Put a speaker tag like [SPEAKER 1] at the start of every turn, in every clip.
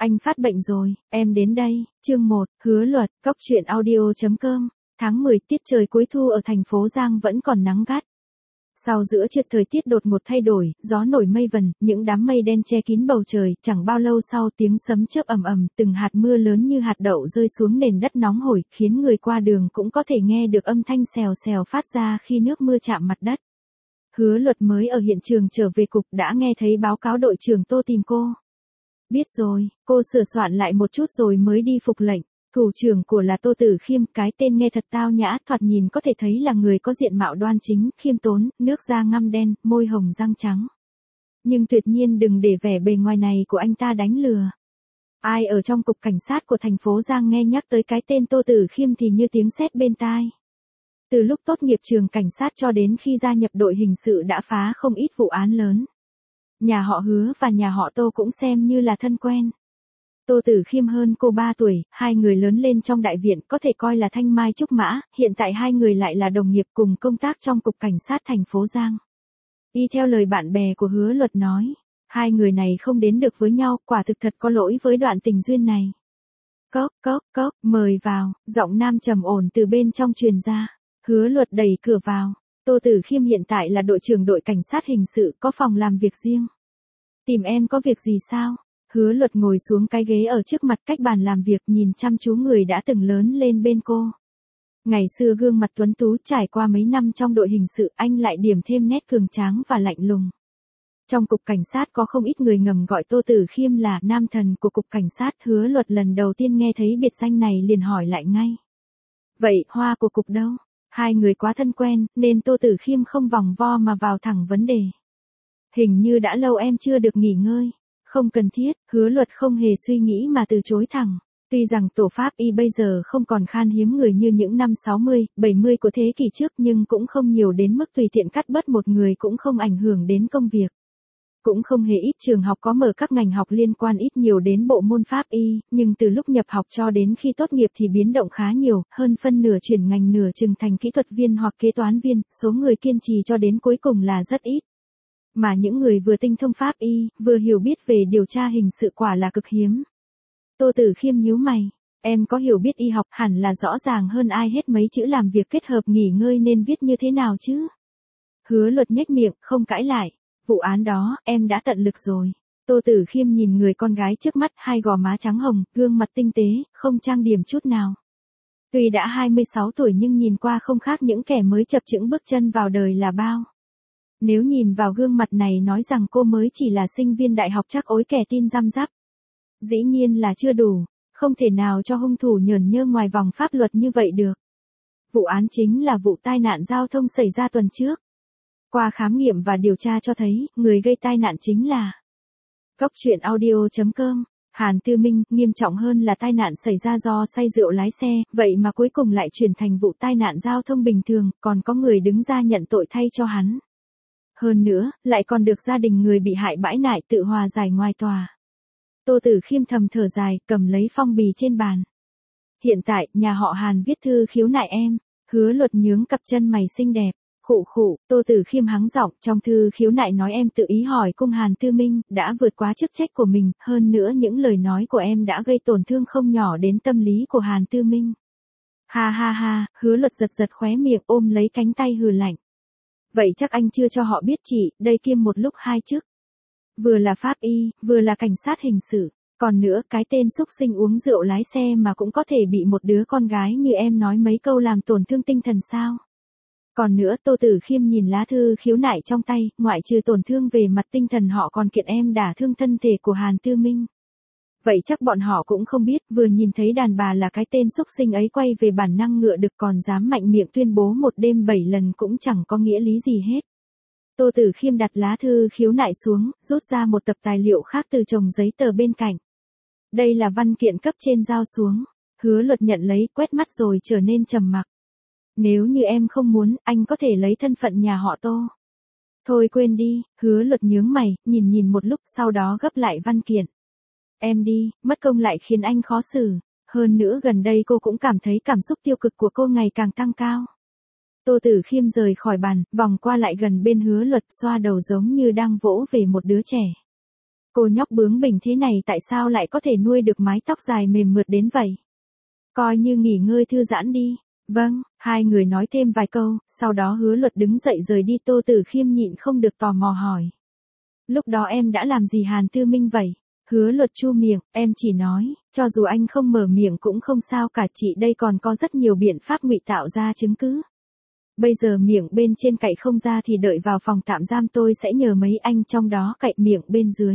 [SPEAKER 1] Anh phát bệnh rồi, em đến đây. Chương 1, Hứa Luật, Cóc truyện audio.com. Tháng 10 tiết trời cuối thu ở thành phố Giang vẫn còn nắng gắt. Sau giữa trưa thời tiết đột ngột thay đổi, gió nổi mây vần, những đám mây đen che kín bầu trời, chẳng bao lâu sau tiếng sấm chớp ầm ầm, từng hạt mưa lớn như hạt đậu rơi xuống nền đất nóng hổi, khiến người qua đường cũng có thể nghe được âm thanh xèo xèo phát ra khi nước mưa chạm mặt đất. Hứa Luật mới ở hiện trường trở về cục đã nghe thấy báo cáo đội trưởng Tô tìm cô. Biết rồi, cô sửa soạn lại một chút rồi mới đi phục lệnh. Thủ trưởng của là Tô Tử Khiêm, cái tên nghe thật tao nhã, thoạt nhìn có thể thấy là người có diện mạo đoan chính, khiêm tốn, nước da ngăm đen, môi hồng răng trắng. Nhưng tuyệt nhiên đừng để vẻ bề ngoài này của anh ta đánh lừa. Ai ở trong cục cảnh sát của thành phố Giang nghe nhắc tới cái tên Tô Tử Khiêm thì như tiếng sét bên tai. Từ lúc tốt nghiệp trường cảnh sát cho đến khi gia nhập đội hình sự đã phá không ít vụ án lớn. Nhà họ Hứa và nhà họ Tô cũng xem như là thân quen. Tô Tử Khiêm hơn cô 3 tuổi, hai người lớn lên trong đại viện có thể coi là thanh mai trúc mã, hiện tại hai người lại là đồng nghiệp cùng công tác trong cục cảnh sát thành phố Giang. Y theo lời bạn bè của Hứa Luật nói, hai người này không đến được với nhau, quả thực thật có lỗi với đoạn tình duyên này. Cốc, mời vào, giọng nam trầm ổn từ bên trong truyền ra. Hứa Luật đẩy cửa vào. Tô Tử Khiêm hiện tại là đội trưởng đội cảnh sát hình sự, có phòng làm việc riêng. Tìm em có việc gì sao? Hứa Luật ngồi xuống cái ghế ở trước mặt cách bàn làm việc, nhìn chăm chú người đã từng lớn lên bên cô. Ngày xưa gương mặt tuấn tú, trải qua mấy năm trong đội hình sự, anh lại điểm thêm nét cường tráng và lạnh lùng. Trong cục cảnh sát có không ít người ngầm gọi Tô Tử Khiêm là nam thần của cục cảnh sát. Hứa Luật lần đầu tiên nghe thấy biệt danh này liền hỏi lại ngay. Vậy hoa của cục đâu? Hai người quá thân quen, nên Tô Tử Khiêm không vòng vo mà vào thẳng vấn đề. Hình như đã lâu em chưa được nghỉ ngơi. Không cần thiết, Hứa Luật không hề suy nghĩ mà từ chối thẳng. Tuy rằng tổ pháp y bây giờ không còn khan hiếm người như những năm 60, 70 của thế kỷ trước, nhưng cũng không nhiều đến mức tùy tiện cắt bớt một người cũng không ảnh hưởng đến công việc. Cũng không hề ít trường học có mở các ngành học liên quan ít nhiều đến bộ môn pháp y, nhưng từ lúc nhập học cho đến khi tốt nghiệp thì biến động khá nhiều, hơn phân nửa chuyển ngành nửa chừng thành kỹ thuật viên hoặc kế toán viên, số người kiên trì cho đến cuối cùng là rất ít. Mà những người vừa tinh thông pháp y, vừa hiểu biết về điều tra hình sự quả là cực hiếm. Tô Tử Khiêm nhíu mày, em có hiểu biết y học, hẳn là rõ ràng hơn ai hết mấy chữ làm việc kết hợp nghỉ ngơi nên viết như thế nào chứ? Hứa Luật nhếch miệng, không cãi lại. Vụ án đó, em đã tận lực rồi. Tô Tử Khiêm nhìn người con gái trước mắt, hai gò má trắng hồng, gương mặt tinh tế, không trang điểm chút nào. Tuy đã 26 tuổi nhưng nhìn qua không khác những kẻ mới chập chững bước chân vào đời là bao. Nếu nhìn vào gương mặt này nói rằng cô mới chỉ là sinh viên đại học chắc ối kẻ tin răm rắp. Dĩ nhiên là chưa đủ, không thể nào cho hung thủ nhởn nhơ ngoài vòng pháp luật như vậy được. Vụ án chính là vụ tai nạn giao thông xảy ra tuần trước. Qua khám nghiệm và điều tra cho thấy, người gây tai nạn chính là Cóc truyện audio.com. Hàn Tư Minh. Nghiêm trọng hơn là tai nạn xảy ra do say rượu lái xe, vậy mà cuối cùng lại chuyển thành vụ tai nạn giao thông bình thường, còn có người đứng ra nhận tội thay cho hắn. Hơn nữa, lại còn được gia đình người bị hại bãi nại tự hòa giải ngoài tòa. Tô Tử Khiêm thầm thở dài, cầm lấy phong bì trên bàn. Hiện tại, nhà họ Hàn viết thư khiếu nại em. Hứa Luật nhướng cặp chân mày xinh đẹp. Khụ, Tô Tử Khiêm hắng giọng, trong thư khiếu nại nói em tự ý hỏi cung Hàn Tư Minh, đã vượt quá chức trách của mình, hơn nữa những lời nói của em đã gây tổn thương không nhỏ đến tâm lý của Hàn Tư Minh. Ha, Hứa Luật giật khóe miệng, ôm lấy cánh tay hừ lạnh. Vậy chắc anh chưa cho họ biết chị, đây kiêm một lúc hai chức. Vừa là pháp y, vừa là cảnh sát hình sự, còn nữa cái tên xúc sinh uống rượu lái xe mà cũng có thể bị một đứa con gái như em nói mấy câu làm tổn thương tinh thần sao? Còn nữa Tô Tử Khiêm nhìn lá thư khiếu nại trong tay, ngoại trừ tổn thương về mặt tinh thần họ còn kiện em đả thương thân thể của Hàn Tư Minh. Vậy chắc bọn họ cũng không biết, vừa nhìn thấy đàn bà là cái tên xúc sinh ấy quay về bản năng ngựa đực còn dám mạnh miệng tuyên bố một đêm 7 lần cũng chẳng có nghĩa lý gì hết. Tô Tử Khiêm đặt lá thư khiếu nại xuống, rút ra một tập tài liệu khác từ chồng giấy tờ bên cạnh. Đây là văn kiện cấp trên giao xuống. Hứa Luật nhận lấy, quét mắt rồi trở nên trầm mặc. Nếu như em không muốn, anh có thể lấy thân phận nhà họ Tô. Thôi quên đi. Hứa Luật nhướng mày, nhìn một lúc sau đó gấp lại văn kiện. Em đi, mất công lại khiến anh khó xử. Hơn nữa gần đây cô cũng cảm thấy cảm xúc tiêu cực của cô ngày càng tăng cao. Tô Tử Khiêm rời khỏi bàn, vòng qua lại gần bên Hứa Luật, xoa đầu giống như đang vỗ về một đứa trẻ. Cô nhóc bướng bỉnh thế này tại sao lại có thể nuôi được mái tóc dài mềm mượt đến vậy? Coi như nghỉ ngơi thư giãn đi. Vâng, hai người nói thêm vài câu, sau đó Hứa Luật đứng dậy rời đi. Tô Tử Khiêm nhịn không được tò mò hỏi. Lúc đó em đã làm gì Hàn Tư Minh vậy? Hứa Luật chu miệng, em chỉ nói, cho dù anh không mở miệng cũng không sao cả, chị đây còn có rất nhiều biện pháp ngụy tạo ra chứng cứ. Bây giờ miệng bên trên cậy không ra thì đợi vào phòng tạm giam tôi sẽ nhờ mấy anh trong đó cậy miệng bên dưới.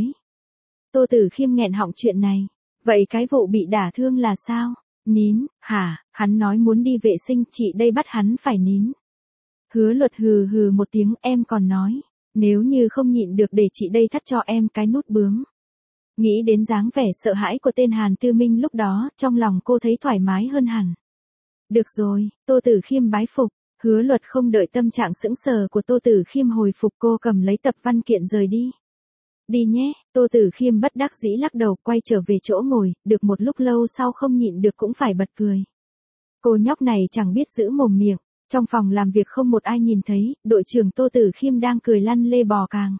[SPEAKER 1] Tô Tử Khiêm nghẹn họng chuyện này. Vậy cái vụ bị đả thương là sao? Nín, hả, hắn nói muốn đi vệ sinh, chị đây bắt hắn phải nín. Hứa Luật hừ hừ một tiếng, em còn nói, nếu như không nhịn được để chị đây thắt cho em cái nút bướm. Nghĩ đến dáng vẻ sợ hãi của tên Hàn Tư Minh lúc đó, trong lòng cô thấy thoải mái hơn hẳn. Được rồi, Tô Tử Khiêm bái phục. Hứa Luật không đợi tâm trạng sững sờ của Tô Tử Khiêm hồi phục, cô cầm lấy tập văn kiện rời đi. Đi nhé, Tô Tử Khiêm bất đắc dĩ lắc đầu quay trở về chỗ ngồi, được một lúc lâu sau không nhịn được cũng phải bật cười. Cô nhóc này chẳng biết giữ mồm miệng, trong phòng làm việc không một ai nhìn thấy, đội trưởng Tô Tử Khiêm đang cười lăn lê bò càng.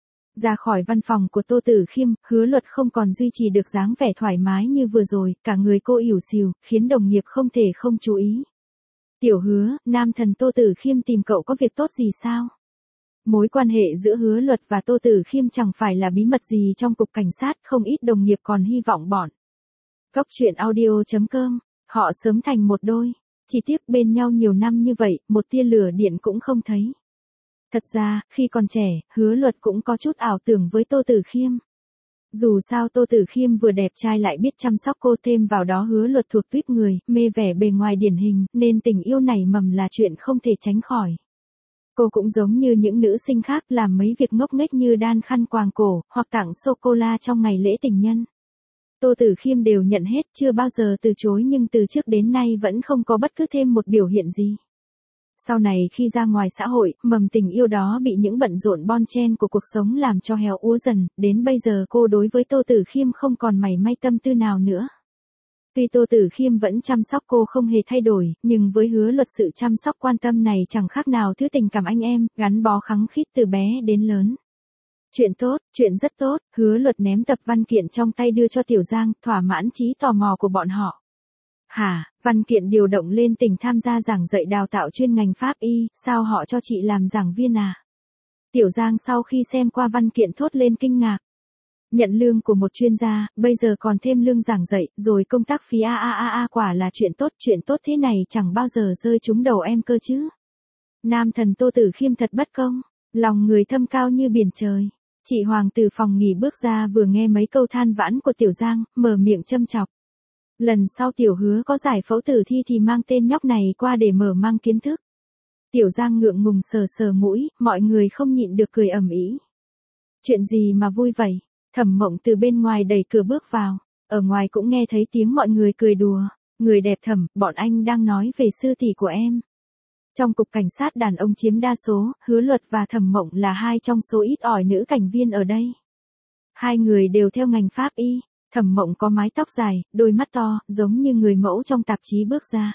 [SPEAKER 1] Ra khỏi văn phòng của Tô Tử Khiêm, Hứa Luật không còn duy trì được dáng vẻ thoải mái như vừa rồi, cả người cô ỉu xìu, khiến đồng nghiệp không thể không chú ý. Tiểu Hứa, nam thần Tô Tử Khiêm tìm cậu có việc tốt gì sao? Mối quan hệ giữa Hứa Luật và Tô Tử Khiêm chẳng phải là bí mật gì trong cục cảnh sát, không ít đồng nghiệp còn hy vọng bọn. Cóc truyện audio.com, họ sớm thành một đôi. Chỉ tiếc bên nhau nhiều năm như vậy, một tia lửa điện cũng không thấy. Thật ra, khi còn trẻ, Hứa Luật cũng có chút ảo tưởng với Tô Tử Khiêm. Dù sao Tô Tử Khiêm vừa đẹp trai lại biết chăm sóc cô, thêm vào đó Hứa Luật thuộc tuýp người, mê vẻ bề ngoài điển hình, nên tình yêu nảy mầm là chuyện không thể tránh khỏi. Cô cũng giống như những nữ sinh khác làm mấy việc ngốc nghếch như đan khăn quàng cổ, hoặc tặng sô-cô-la trong ngày lễ tình nhân. Tô Tử Khiêm đều nhận hết, chưa bao giờ từ chối, nhưng từ trước đến nay vẫn không có bất cứ thêm một biểu hiện gì. Sau này khi ra ngoài xã hội, mầm tình yêu đó bị những bận rộn bon chen của cuộc sống làm cho héo úa dần, đến bây giờ cô đối với Tô Tử Khiêm không còn mảy may tâm tư nào nữa. Tuy Tô Tử Khiêm vẫn chăm sóc cô không hề thay đổi, nhưng với Hứa Luật sự chăm sóc quan tâm này chẳng khác nào thứ tình cảm anh em, gắn bó khăng khít từ bé đến lớn. Chuyện tốt, chuyện rất tốt, Hứa Luật ném tập văn kiện trong tay đưa cho Tiểu Giang, thỏa mãn trí tò mò của bọn họ. Hả, văn kiện điều động lên tỉnh tham gia giảng dạy đào tạo chuyên ngành pháp y, sao họ cho chị làm giảng viên à? Tiểu Giang sau khi xem qua văn kiện thốt lên kinh ngạc. Nhận lương của một chuyên gia, bây giờ còn thêm lương giảng dạy, rồi công tác phí quả là chuyện tốt thế này chẳng bao giờ rơi trúng đầu em cơ chứ. Nam thần Tô Tử Khiêm thật bất công, lòng người thâm cao như biển trời. Chị Hoàng từ phòng nghỉ bước ra vừa nghe mấy câu than vãn của Tiểu Giang, mở miệng châm chọc. Lần sau Tiểu Hứa có giải phẫu tử thi thì mang tên nhóc này qua để mở mang kiến thức. Tiểu Giang ngượng ngùng sờ sờ mũi, mọi người không nhịn được cười ầm ĩ. Chuyện gì mà vui vậy? Thẩm Mộng từ bên ngoài đẩy cửa bước vào, ở ngoài cũng nghe thấy tiếng mọi người cười đùa. Người đẹp Thẩm, bọn anh đang nói về sư tỷ của em. Trong cục cảnh sát đàn ông chiếm đa số, Hứa Luật và Thẩm Mộng là hai trong số ít ỏi nữ cảnh viên ở đây. Hai người đều theo ngành pháp y. Thẩm Mộng có mái tóc dài, đôi mắt to, giống như người mẫu trong tạp chí bước ra.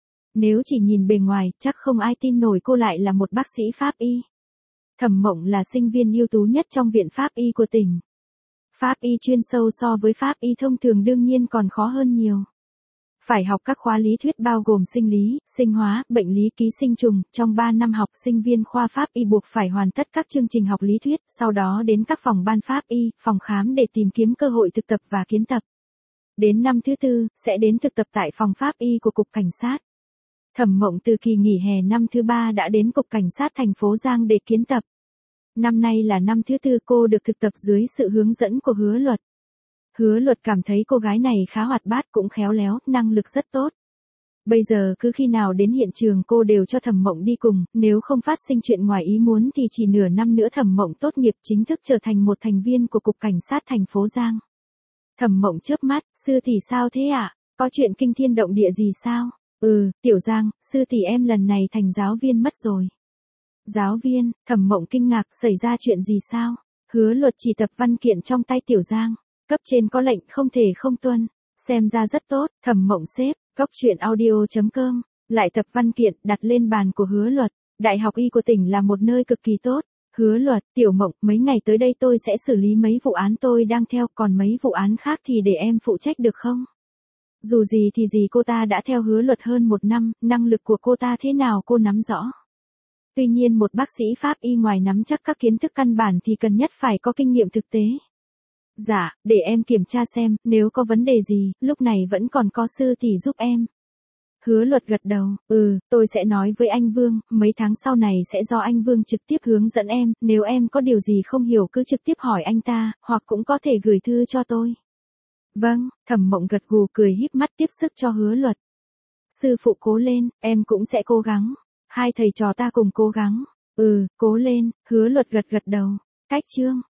[SPEAKER 1] Nếu chỉ nhìn bề ngoài, chắc không ai tin nổi cô lại là một bác sĩ pháp y. Thẩm Mộng là sinh viên ưu tú nhất trong viện pháp y của tỉnh. Pháp y chuyên sâu so với pháp y thông thường đương nhiên còn khó hơn nhiều. Phải học các khóa lý thuyết bao gồm sinh lý, sinh hóa, bệnh lý, ký sinh trùng. Trong 3 năm học, sinh viên khoa pháp y buộc phải hoàn tất các chương trình học lý thuyết, sau đó đến các phòng ban pháp y, phòng khám để tìm kiếm cơ hội thực tập và kiến tập. Đến năm thứ 4, sẽ đến thực tập tại phòng pháp y của cục cảnh sát. Thẩm Mộng từ kỳ nghỉ hè năm thứ 3 đã đến cục cảnh sát thành phố Giang để kiến tập. Năm nay là năm thứ 4 cô được thực tập dưới sự hướng dẫn của Hứa Luật. Hứa Luật cảm thấy cô gái này khá hoạt bát, cũng khéo léo, năng lực rất tốt. Bây giờ cứ khi nào đến hiện trường cô đều cho Thẩm Mộng đi cùng, nếu không phát sinh chuyện ngoài ý muốn thì chỉ nửa năm nữa Thẩm Mộng tốt nghiệp chính thức trở thành một thành viên của cục cảnh sát thành phố Giang. Thẩm Mộng chớp mắt, sư tỷ sao thế ạ? Có chuyện kinh thiên động địa gì sao? Tiểu Giang, sư tỷ em lần này thành giáo viên mất rồi. Giáo viên? Thẩm Mộng kinh ngạc, xảy ra chuyện gì sao? Hứa Luật chỉ tập văn kiện trong tay Tiểu Giang. Cấp trên có lệnh không thể không tuân. Xem ra rất tốt, Thẩm Mộng xếp, cóc truyện audio.com. Lại tập văn kiện đặt lên bàn của Hứa Luật. Đại học Y của tỉnh là một nơi cực kỳ tốt. Hứa Luật, Tiểu Mộng, mấy ngày tới đây tôi sẽ xử lý mấy vụ án tôi đang theo, còn mấy vụ án khác thì để em phụ trách được không? Dù gì thì gì cô ta đã theo Hứa Luật hơn 1 năm, năng lực của cô ta thế nào cô nắm rõ. Tuy nhiên một bác sĩ pháp y ngoài nắm chắc các kiến thức căn bản thì cần nhất phải có kinh nghiệm thực tế. Dạ, để em kiểm tra xem, nếu có vấn đề gì, lúc này vẫn còn có sư tỷ giúp em. Hứa Luật gật đầu, tôi sẽ nói với anh Vương, mấy tháng sau này sẽ do anh Vương trực tiếp hướng dẫn em, nếu em có điều gì không hiểu cứ trực tiếp hỏi anh ta, hoặc cũng có thể gửi thư cho tôi. Vâng, Thẩm Mộng gật gù cười híp mắt tiếp sức cho Hứa Luật. Sư phụ cố lên, em cũng sẽ cố gắng. Hai thầy trò ta cùng cố gắng. Cố lên, Hứa Luật gật gật đầu. Cách chương